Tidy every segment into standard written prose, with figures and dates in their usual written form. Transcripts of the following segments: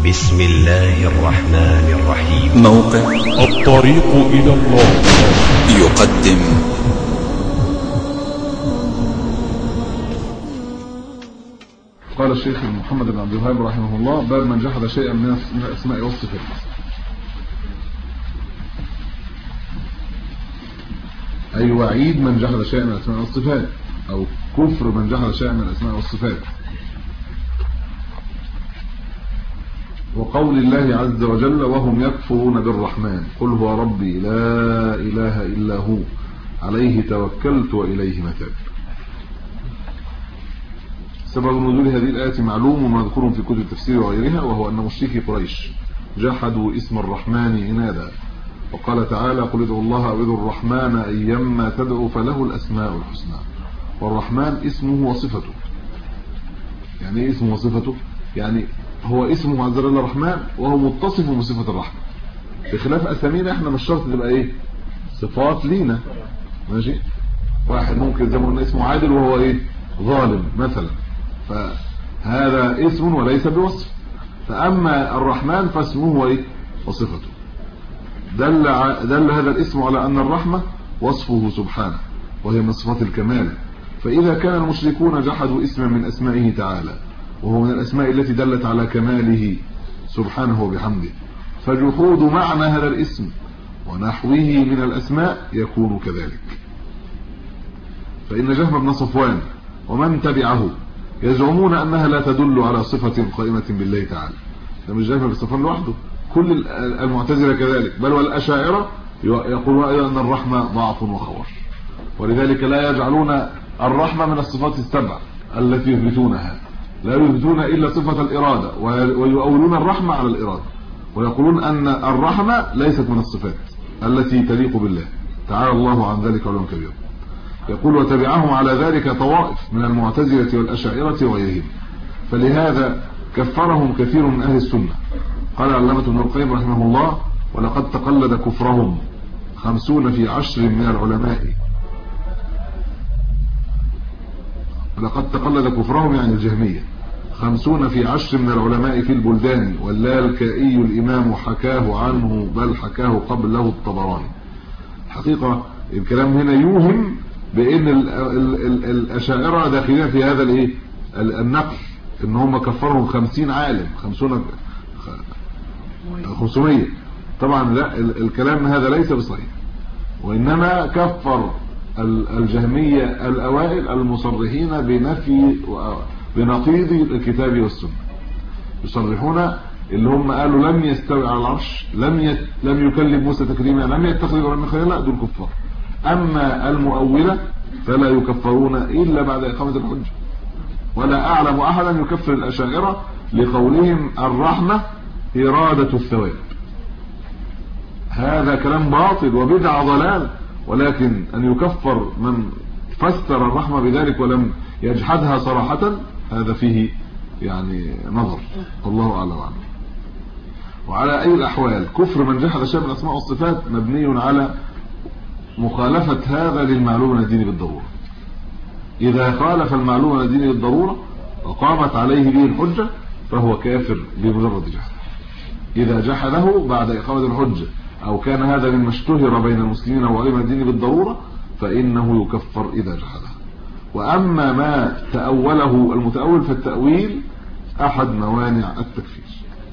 بسم الله الرحمن الرحيم. موقع الطريق إلى الله يقدم قال الشيخ محمد بن عبد الوهاب رحمه الله: باب من جحد شيئا من الاسماء والصفات. أي وعيد من جحد شيئا من الاسماء والصفات، أو كفر من جحد شيئا من الاسماء والصفات. وقول الله عز وجل: وهم يكفرون بالرحمن قل هو ربي لا إله إلا هو عليه توكلت وإليه متاب. سبب نزول هذه الآية معلوم ومذكور في كتب التفسير وغيرها، وهو أن مشركي قريش جحدوا اسم الرحمن عنادا، وقال تعالى: قل ادعوا الله أو ادعوا الرحمن أيما تدعوا فله الأسماء الحسنى. والرحمن اسمه وصفته. يعني ايه اسمه وصفته؟ يعني هو اسمه عز وجل الرحمن وهو متصف بصفة الرحمة، بخلاف أسامينا احنا مش شرط تبقى ايه صفات لينا. ماشي، واحد ممكن زي ما قلنا اسمه عادل وهو ايه ظالم مثلا، فهذا اسم وليس بوصف. فأما الرحمن فاسمه ايه وصفته. دل هذا الاسم على أن الرحمة وصفه سبحانه وهي من صفات الكمال. فإذا كان المشركون جحدوا اسما من أسمائه تعالى وهو من الأسماء التي دلت على كماله سبحانه وبحمده، فجحود معنى هذا الاسم ونحوه من الأسماء يكون كذلك. فإن جهم بن صفوان ومن تبعه يزعمون أنها لا تدل على صفة قائمة بالله تعالى. ده مش جهم بن صفوان لوحده، كل المعتزلة كذلك، بل والأشاعرة يقولون أيضا أن الرحمة ضعف وخور، ولذلك لا يجعلون الرحمة من الصفات السبع التي يثبتونها، لا يثبتون إلا صفة الإرادة، ويؤولون الرحمة على الإرادة، ويقولون أن الرحمة ليست من الصفات التي تليق بالله تعالى الله عن ذلك علوا كبيرا. يقول: وتبعهم على ذلك طوائف من المعتزلة والأشاعرة وغيرهم، فلهذا كفرهم كثير من أهل السنة. قال علامة ابن القيم رحمه الله: ولقد تقلد كفرهم 50 في 10 من العلماء. لقد تقلد كفرهم يعني الجهمية 50 في 10 من العلماء في البلدان، واللالكائي الإمام حكاه عنه، بل حكاه قبله الطبراني. حقيقة الكلام هنا يوهم بأن الأشاعرة داخلين في هذا الايه النقل، ان هم كفرهم 50 عالم، 500. طبعا لا، الكلام هذا ليس بصحيح، وإنما كفر الجهمية الأوائل المصرحين بنفي بنقيض الكتاب والسنة، يصرحون اللي هم قالوا لم يستوي على العرش، لم يكلم موسى تكريما، لم يتخذ إبراهيم خليلا، دول كفار. أما المؤولة فلا يكفرون إلا بعد إقامة الحجة. ولا أعلم أحدا يكفر الأشاعرة لقولهم الرحمة إرادة الثواب. هذا كلام باطل وبدع ضلال، ولكن أن يكفر من فسر الرحمة بذلك ولم يجحدها صراحة هذا فيه يعني نظر، والله أعلم عنه. وعلى أي الأحوال كفر من جحد شيء من الأسماء والصفات مبني على مخالفة هذا للمعلوم من الدين بالضرورة. إذا خالف المعلوم من الدين بالضرورة وقامت عليه به الحجة فهو كافر بمجرد جحده. إذا جحده بعد إقامة الحجة أو كان هذا مما اشتهر بين المسلمين وعلم الدين بالضرورة فإنه يكفر إذا جحده. وأما ما تأوله المتأول فالتأويل أحد موانع التكفير.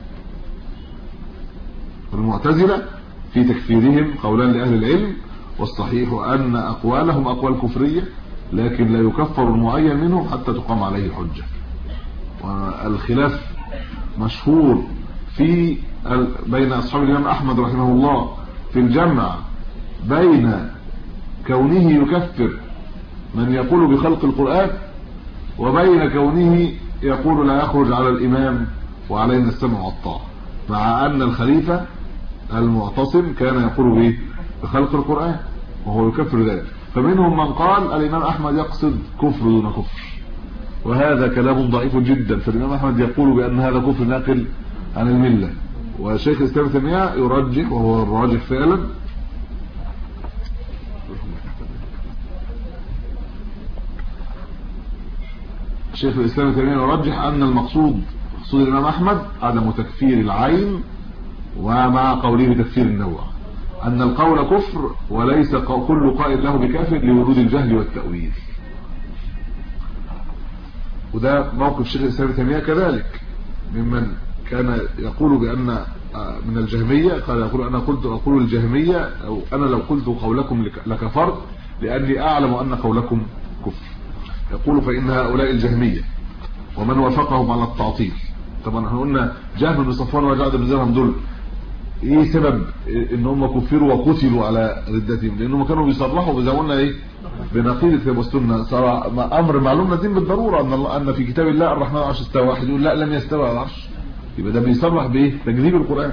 المعتزلة في تكفيرهم قولان لأهل العلم، والصحيح أن أقوالهم أقوال كفرية، لكن لا يكفر المعين منهم حتى تقام عليه الحجة. والخلاف مشهور في بين أصحاب الإمام أحمد رحمه الله في الجمع بين كونه يكفر من يقول بخلق القرآن وبين كونه يقول لا يخرج على الإمام وعلينا السمع والطاعة، مع أن الخليفة المعتصم كان يقول بخلق القرآن وهو يكفر ذلك. فمنهم من قال الإمام أحمد يقصد كفر دون كفر، وهذا كلام ضعيف جدا. فالإمام أحمد يقول بأن هذا كفر ناقل عن الملة، وشيخ الإسلام ابن تيمية يرجح، وهو الراجح فعلا، شيخ الإسلام ابن تيمية يرجح أن المقصود مقصود الإمام أحمد عدم تكفير العين، ومع قوله بتكفير النوع، أن القول كفر وليس كل قائل له بكافر لوجود الجهل والتأويل. وده موقف شيخ الإسلام ابن تيمية كذلك، ممن كان يقول بأن من الجهمية، قال يقول أنا أقول الجهمية أو أنا لو قلت قولكم لكفرت لأني أعلم أن قولكم كفر. يقول فإن هؤلاء الجهمية ومن وافقهم على التعطيل، طبعا احنا قلنا جهم بن صفوان وجعد بن درهم دول ايه سبب ان هم كفروا وقتلوا على ردتهم؟ لانهم كانوا بيصرحوا بزماننا ايه بنقيض الكتاب والسنه. صار امر معلوم لازم بالضروره ان في كتاب الله الرحمن على العرش استوى، واحد يقول لا لم يستوى على العرش، يبقى ده بيصرح بايه؟ تكذيب القران.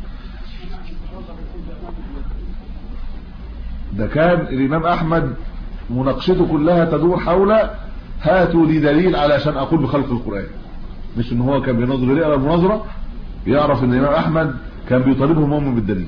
ده كان الامام احمد مناقشته كلها تدور حول هاتوا لي دليل علشان اقول بخلق القران، مش ان هو كان بينظر ليه على المناظره يعرف ان الامام احمد كان بيطالبهم هم بالدليل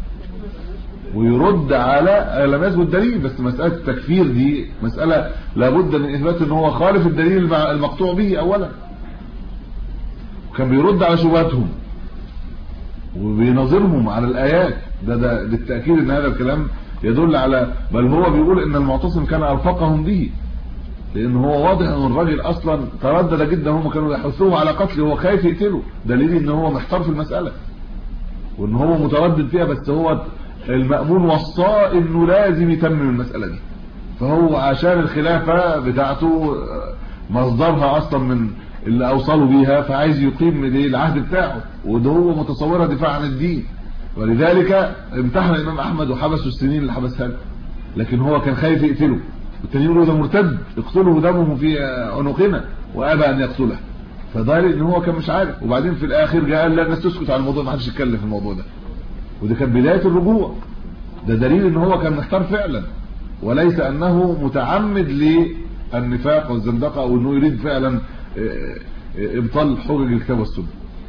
ويرد على لم يثبت دليل. بس مساله التكفير دي مساله لابد من اثبات ان هو خالف الدليل المقطوع به اولا، وكان بيرد على شبهاتهم وبيناظرهم على الايات. ده بالتاكيد ان هذا الكلام يدل على، بل هو بيقول ان المعتصم كان ارفقهم به، لان هو واضح ان الراجل اصلا تردد جدا، هم كانوا يحثوه على قتله وهو خايف يقتله، دليل ان هو محتار في المساله وان هو متردد فيها، بس هو المأمون وصاه انه لازم يتمم المساله دي. فهو عشان الخلافه بتاعته مصدرها اصلا من اللي اوصلوا بيها، فعايز يقيم العهد بتاعه، وده هو متصورها دفاع عن الدين، ولذلك امتحن الامام احمد وحبسه السنين اللي حبسها له، لكن هو كان خايف يقتله. والتانيين يقولوا ده مرتد اقتله دمه في عنقنا، وابى ان يقتله. فده ان هو كان مش عارف، وبعدين في الاخر قال لا الناس تسكت على الموضوع، ما حدش يتكلم في الموضوع ده، وده كان بدايه الرجوع. ده دليل ان هو كان محتار فعلا، وليس انه متعمد للنفاق والزندقه او انه يريد فعلا ابطال حجج الكتاب والسنه.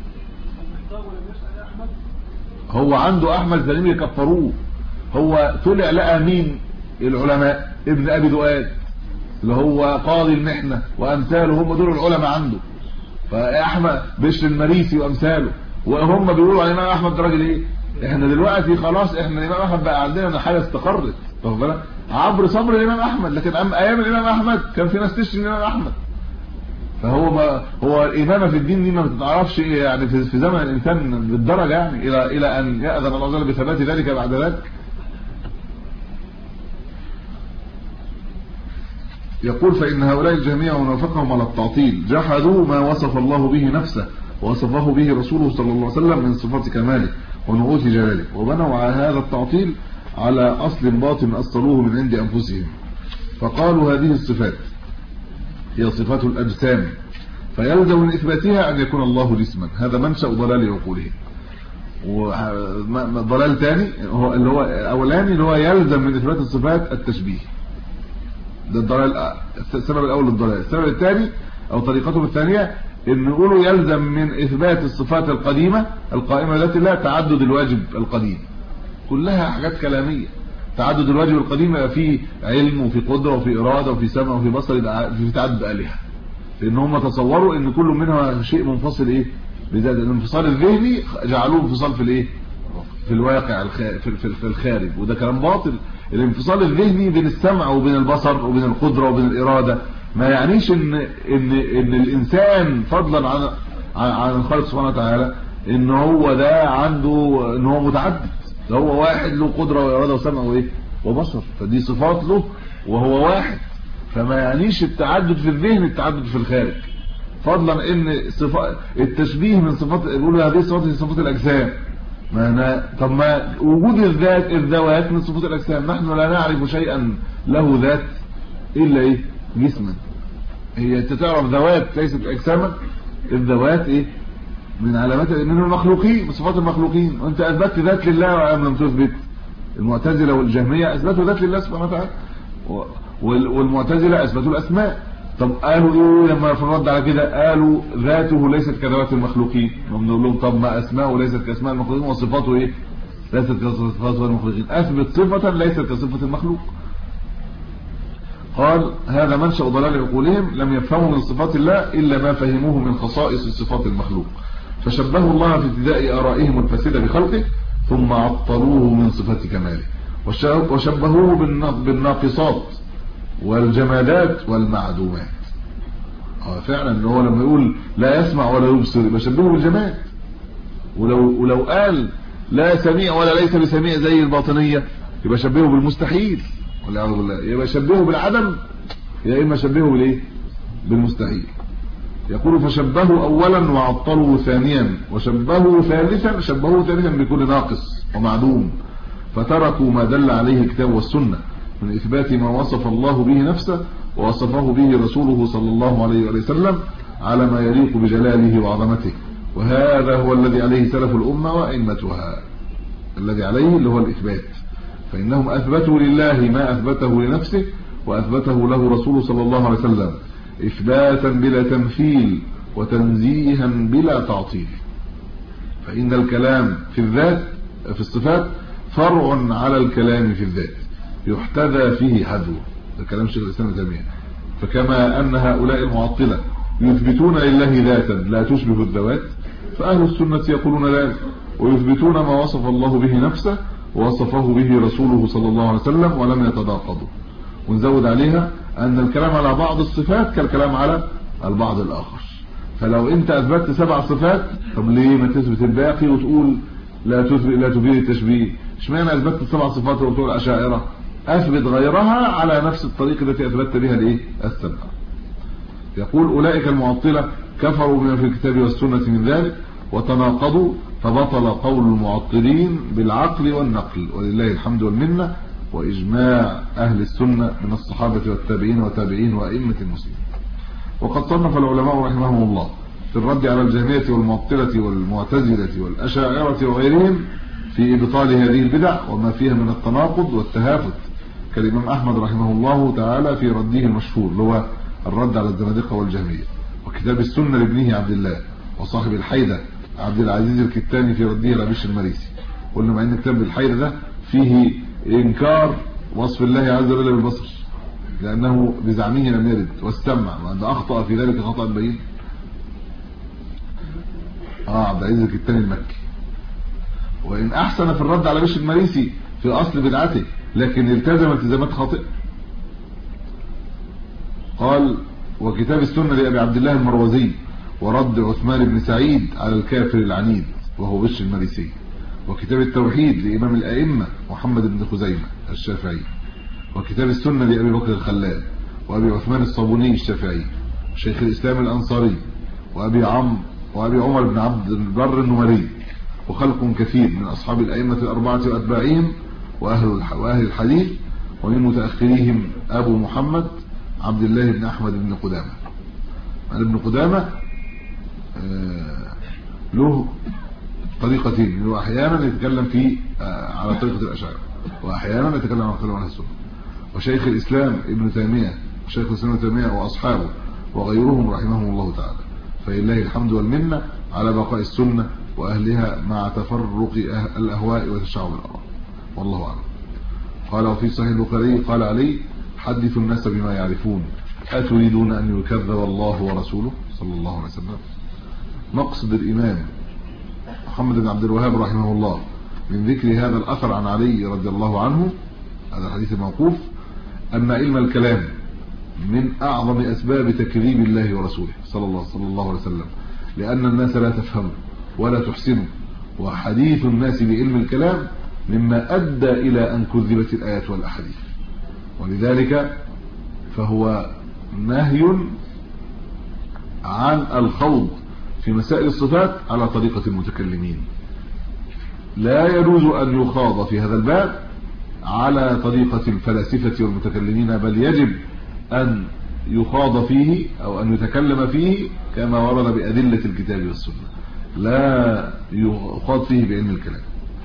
هو عنده احمد زليم يكفروه، هو طلع لقى مين؟ العلماء، ابن ابي دؤاد اللي هو قاضي المحنه وامثاله، هم دول العلماء عنده. فاحمد بشر المريسي وامثاله، وهم بيقولوا على الامام احمد ده راجل ايه؟ احنا دلوقتي خلاص احنا الامام احمد بقى عندنا حاجه استقرت، واخد بالك؟ عبر صبر الامام احمد، لكن ايام الامام احمد كان في ناس تشتم الامام احمد. فهو ما هو الامامه في الدين دي ما بتتعرفش يعني في زمن الانسان بالدرجه، يعني الى ان ياذن الله عز وجل بثبات ذلك بعد ذلك. يقول فإن هؤلاء الجميع ونوافقهم على التعطيل جحدوا ما وصف الله به نفسه ووصفه به رسوله صلى الله عليه وسلم من صفات كماله ونعوت جلاله، وبنوا على هذا التعطيل على أصل باطن أصلوه من عند أنفسهم، فقالوا هذه الصفات هي صفات الأجسام، فيلزم من إثباتها أن يكون الله جسما. هذا منشأ ضلال عقولهم. وضلال ثاني هو اللي هو أولاني اللي هو يلزم من إثبات الصفات التشبيه، ده الضلال. السبب الاول للضلال. السبب الثاني او طريقتهم الثانيه ان يقولوا يلزم من اثبات الصفات القديمه القائمه ذات الله تعدد الواجب القديم. كلها حاجات كلاميه. تعدد الواجب القديم يبقى فيه علم وفي قدره وفي اراده وفي سمع وفي بصر، في تعدد الهه، لان هم تصوروا ان كل منها شيء منفصل ايه بذات. الانفصال الذهني جعلوه انفصال في الايه في الواقع في الخارج، وده كلام باطل. الانفصال الذهني بين السمع وبين البصر وبين القدره وبين الاراده ما يعنيش ان الانسان فضلا عن الخالق سبحانه وتعالى ان هو ده عنده ان هو متعدد. ده هو واحد له قدره واراده وسمع وايه وبصر، فدي صفات له وهو واحد. فما يعنيش التعدد في الذهن التعدد في الخارج، فضلا ان صفات التشبيه من صفات يقولوا هذه صفات الاجسام. طب ما وجود الذوات من صفات الاجسام، نحن لا نعرف شيئا له ذات الا ايه جسما. هي انت تعرف ذوات ليست اجساما، الذوات ايه من علامات من المخلوقين، من صفات المخلوقين، وانت اثبتت ذات لله ام لم تثبت؟ المعتزله والجهميه اثبتوا ذات لله سبحانه وتعالى، والمعتزله اثبتوا الاسماء. طب قالوا ايه لما في الرد على كده؟ قالوا ذاته ليست كذوات المخلوقين. نقول لهم طب ما اسماءه ليست كاسماء المخلوقين وصفاته ايه ليست كصفات المخلوقين. اثبت صفه ليست كصفه المخلوق. قال هذا منشأ ضلال عقولهم، لم يفهموا من صفات الله إلا ما فهموه من خصائص صفات المخلوق، فشبهوا الله في ابتداء آرائهم الفاسدة بخلقه ثم عطلوه من صفات كماله، وشبهوه بالناقصات والجمادات والمعدومات. فعلا هو لما يقول لا يسمع ولا يبصر يبقى شبهه بالجماد، ولو قال لا سميع ولا ليس بسميع زي الباطنية يبقى شبهه بالمستحيل والعياذ بالله، يبقى شبهه بالعدم يا اما شبهه بالايه؟ بالمستحيل. يقول فشبهوا اولا وعطلوا ثانيا وشبهوا ثالثا، شبهوا ثالثا بكل ناقص ومعدوم، فتركوا ما دل عليه الكتاب والسنة من إثبات ما وصف الله به نفسه ووصفه به رسوله صلى الله عليه وسلم على ما يليق بجلاله وعظمته، وهذا هو الذي عليه سلف الأمة وأئمتها، الذي عليه اللي هو الإثبات، فإنهم أثبتوا لله ما أثبته لنفسه وأثبته له رسوله صلى الله عليه وسلم إثباتا بلا تمثيل وتنزيها بلا تعطيل. فإن الكلام في الذات في الصفات فرع على الكلام في الذات يحتذى فيه حذوه، ده كلام شيخ الإسلام ابن تيمية. فكما أن هؤلاء المعطلة يثبتون لله ذاتا لا تشبه الذوات، فأهل السنة يقولون ذلك ويثبتون ما وصف الله به نفسه ووصفه به رسوله صلى الله عليه وسلم ولم يتناقضوا. ونزود عليها أن الكلام على بعض الصفات كالكلام على البعض الآخر. فلو أنت أثبتت 7 صفات، طب ليه ما تثبت الباقي وتقول لا تفيد التشبيه؟ اشمعنى أثبتت 7 صفات وتقول الأشاعرة؟ أثبت غيرها على نفس الطريقة التي أثبتت بها الإيه؟ السبعة. يقول أولئك المعطلة كفروا بما في الكتاب والسنة من ذلك وتناقضوا، فبطل قول المعطلين بالعقل والنقل، ولله الحمد والمنة، وإجماع أهل السنة من الصحابة والتابعين وتابعين وأئمة المسلمين. وقد صنف العلماء رحمهم الله في الرد على الجهمية والمعطلة والمعتزلة والأشاعرة وغيرهم في إبطال هذه البدع وما فيها من التناقض والتهافت، كالإمام أحمد رحمه الله تعالى في رده المشهور اللي هو الرد على الزنادقة والجهمية، وكتاب السنة لابنه عبد الله، وصاحب الحيدة عبد العزيز الكتاني في رده لبيش المريسي. قلنا مع ان كتاب الحيدة ده فيه إنكار وصف الله عز وجل بالبصر لأنه بزعمه لم يرد، والسمع وأن أخطأ في ذلك خطأ بين عبد العزيز الكتاني المكي. وإن أحسن في الرد على بيش المريسي في أصل بدعته لكن التزم التزامات خاطئة. قال وكتاب السنة لأبي عبد الله المروزي، ورد عثمان بن سعيد على الكافر العنيد وهو بيش المريسي، وكتاب التوحيد لإمام الأئمة محمد بن خزيمة الشافعي، وكتاب السنة لأبي بكر الخلال وأبي عثمان الصابوني الشافعي، شيخ الإسلام الأنصاري، وأبي عمر بن عبد البر النمري، وخلق كثير من أصحاب الأئمة الأربعة وأتباعهم وأهل الحديث، ومن متأخريهم أبو محمد عبد الله بن أحمد بن قدامة. ابن قدامة له طريقتين، انه احيانا يتكلم في على طريقه الاشاعره واحيانا يتكلم عن طريقه اهل السنه. وشيخ الاسلام ابن تيميه وشيخ الاسلام ابن تيميه واصحابه وغيرهم رحمهم الله تعالى، فلله الحمد والمنه على بقاء السنه واهلها مع تفرق الاهواء وتشعب الاراء، والله اعلم. قال وفي صحيح البخاري قال علي حدثوا الناس بما يعرفون اتريدون ان يكذب الله ورسوله صلى الله عليه وسلم. مقصد الامام محمد بن عبد الوهاب رحمه الله من ذكر هذا الأثر عن علي رضي الله عنه، هذا الحديث الموقوف، أن علم الكلام من أعظم أسباب تكذيب الله ورسوله صلى الله عليه وسلم، لأن الناس لا تفهم ولا تحسن، وحديث الناس بعلم الكلام مما أدى إلى أن كذبت الآيات والأحاديث، ولذلك فهو نهي عن الخوض في مسائل الصفات على طريقة المتكلمين. لا يجوز أن يخاض في هذا الباب على طريقة الفلاسفة والمتكلمين، بل يجب أن يخاض فيه أو أن يتكلم فيه كما ورد بأدلة الكتاب والسنة، لا يخاض فيه بعلم الكلام.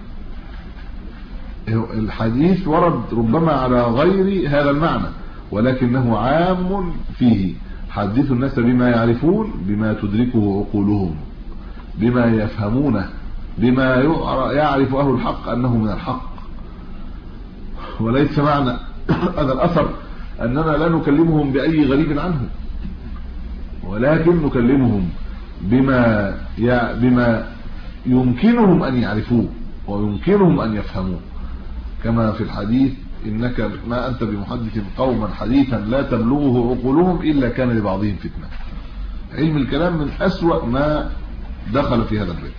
الحديث ورد ربما على غير هذا المعنى، ولكنه عام فيه. حدثوا الناس بما يعرفون، بما تدركه عقولهم، بما يفهمونه، بما يعرف أهل الحق أنه من الحق. وليس معنى هذا الأثر أننا لا نكلمهم بأي غريب عنه، ولكن نكلمهم بما يمكنهم أن يعرفوه ويمكنهم أن يفهموه، كما في الحديث إنك ما أنت بمحدث قوما حديثا لا تبلغه عقولهم إلا كان لبعضهم فتنة. علم الكلام من أسوأ ما دخل في هذا الباب.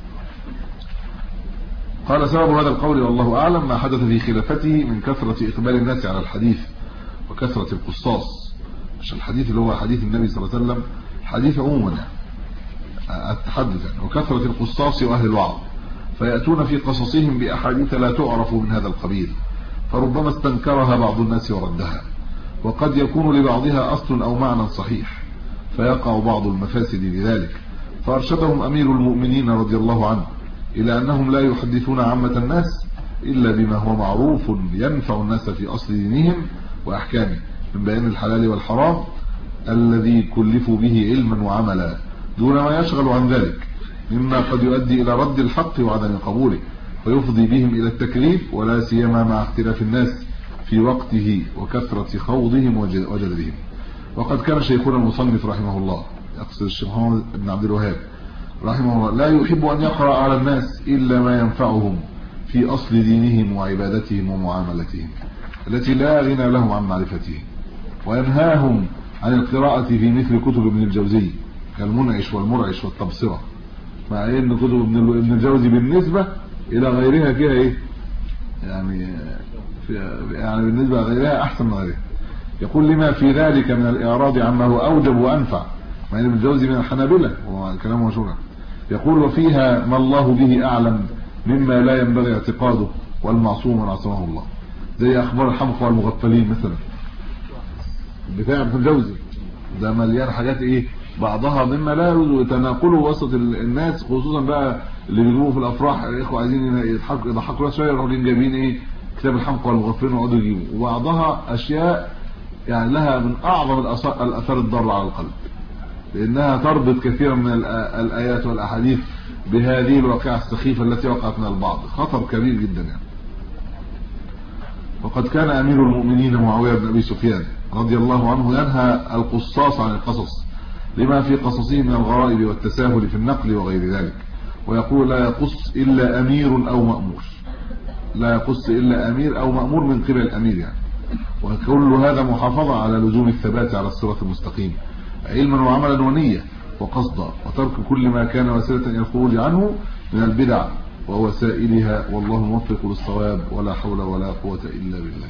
قال سبب هذا القول والله أعلم ما حدث في خلافته من كثرة إقبال الناس على الحديث وكثرة القصاص، مش الحديث اللي هو حديث النبي صلى الله عليه وسلم، حديث عموما التحدث، وكثرة القصاص وأهل الوعظ، فيأتون في قصصهم بأحاديث لا تعرف من هذا القبيل، فربما استنكرها بعض الناس وردها، وقد يكون لبعضها أصل أو معنى صحيح، فيقع بعض المفاسد لذلك. فأرشدهم أمير المؤمنين رضي الله عنه إلى أنهم لا يحدثون عامة الناس إلا بما هو معروف ينفع الناس في أصل دينهم وأحكامه من بيان الحلال والحرام الذي كلفوا به علما وعملا، دون ما يشغل عن ذلك مما قد يؤدي إلى رد الحق وعدم قبوله ويفضي بهم إلى التكليف، ولا سيما مع اختلاف الناس في وقته وكثرة خوضهم وجدلهم. وقد كان شيخنا المصنف رحمه الله، يقصد الشيخ محمد بن عبد الوهاب رحمه الله، لا يحب أن يقرأ على الناس إلا ما ينفعهم في أصل دينهم وعبادتهم ومعاملتهم التي لا غنى لهم عن معرفتهم، وينهاهم عن القراءة في مثل كتب ابن الجوزي كالمنعش والمرعش والتبصرة، مع ان كتب ابن الجوزي بالنسبة الى غيرها فيها ايه يعني بالنسبة لغيرها احسن من غيرها. يقول لما في ذلك من الاعراض عما هو اوجب وانفع، مع ان ابن الجوزي من الحنابلة وكلامه مشهور. يقول وفيها ما الله به اعلم مما لا ينبغي اعتقاده والمعصوم من عصمه الله، زي اخبار الحمقى والمغفلين مثلا بتاع ابن الجوزي، ده مليان حاجات ايه بعضها مما لا يجوز تناقله وسط الناس، خصوصا بقى اللي بيجوا في الافراح الاخوه عايزين يضحكوا شويه يروحوا جايبين ايه كتاب الحمقى والمغفلين ويقعدوا يجيبوا، وبعضها اشياء يعني لها من اعظم الاثار الضاره على القلب، لانها تربط كثيرا من الايات والاحاديث بهذه الواقعه السخيفه التي وقعت من البعض، خطر كبير جدا يعني. وقد كان امير المؤمنين معاويه بن ابي سفيان رضي الله عنه ينهى القصاص عن القصص لما في قصصه من الغرائب والتساهل في النقل وغير ذلك، ويقول لا يقص إلا أمير أو مأمور، لا يقص إلا أمير أو مأمور من قبل الأمير يعني. وكل هذا محافظة على لزوم الثبات على الصراط المستقيم علما وعملا ونية وقصدا، وترك كل ما كان وسيلة إلى الخروج عنه من البدع ووسائلها، والله موفق للصواب ولا حول ولا قوة إلا بالله.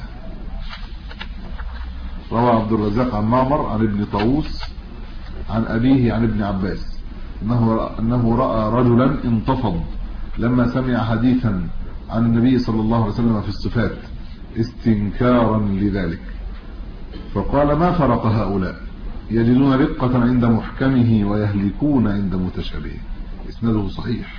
روى عبد الرزاق عن معمر عن ابن طاووس عن أبيه عن ابن عباس أنه رأى رجلا انتفض لما سمع حديثا عن النبي صلى الله عليه وسلم في الصفات استنكارا لذلك، فقال ما فرق هؤلاء يجدون رقة عند محكمه ويهلكون عند متشابهه. إسناده صحيح.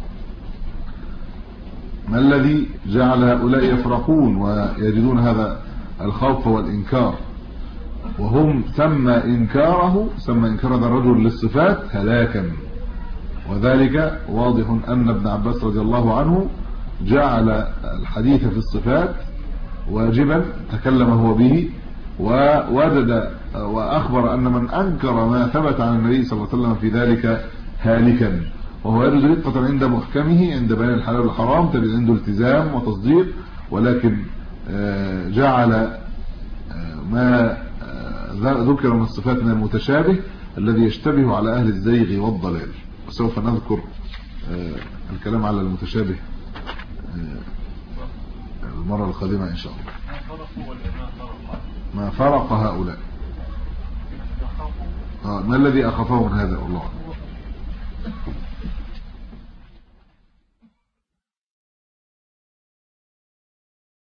ما الذي جعل هؤلاء يفرقون ويجدون هذا الخوف والإنكار، وهم سمى إنكار هذا الرجل للصفات هلاكا، وذلك واضح أن ابن عباس رضي الله عنه جعل الحديث في الصفات واجبا تكلم هو به، ووجد وأخبر أن من أنكر ما ثبت عن النبي صلى الله عليه وسلم في ذلك هالكا، وهو يرد رقة عند محكمه عند بيان الحلال والحرام تجد عنده التزام وتصديق، ولكن جعل ما ذكر من الصفات من المتشابه الذي يشتبه على أهل الزيغ والضلال، وسوف نذكر الكلام على المتشابه المرة القادمة إن شاء الله. ما فرق هؤلاء ما الذي أخافه من هذا والله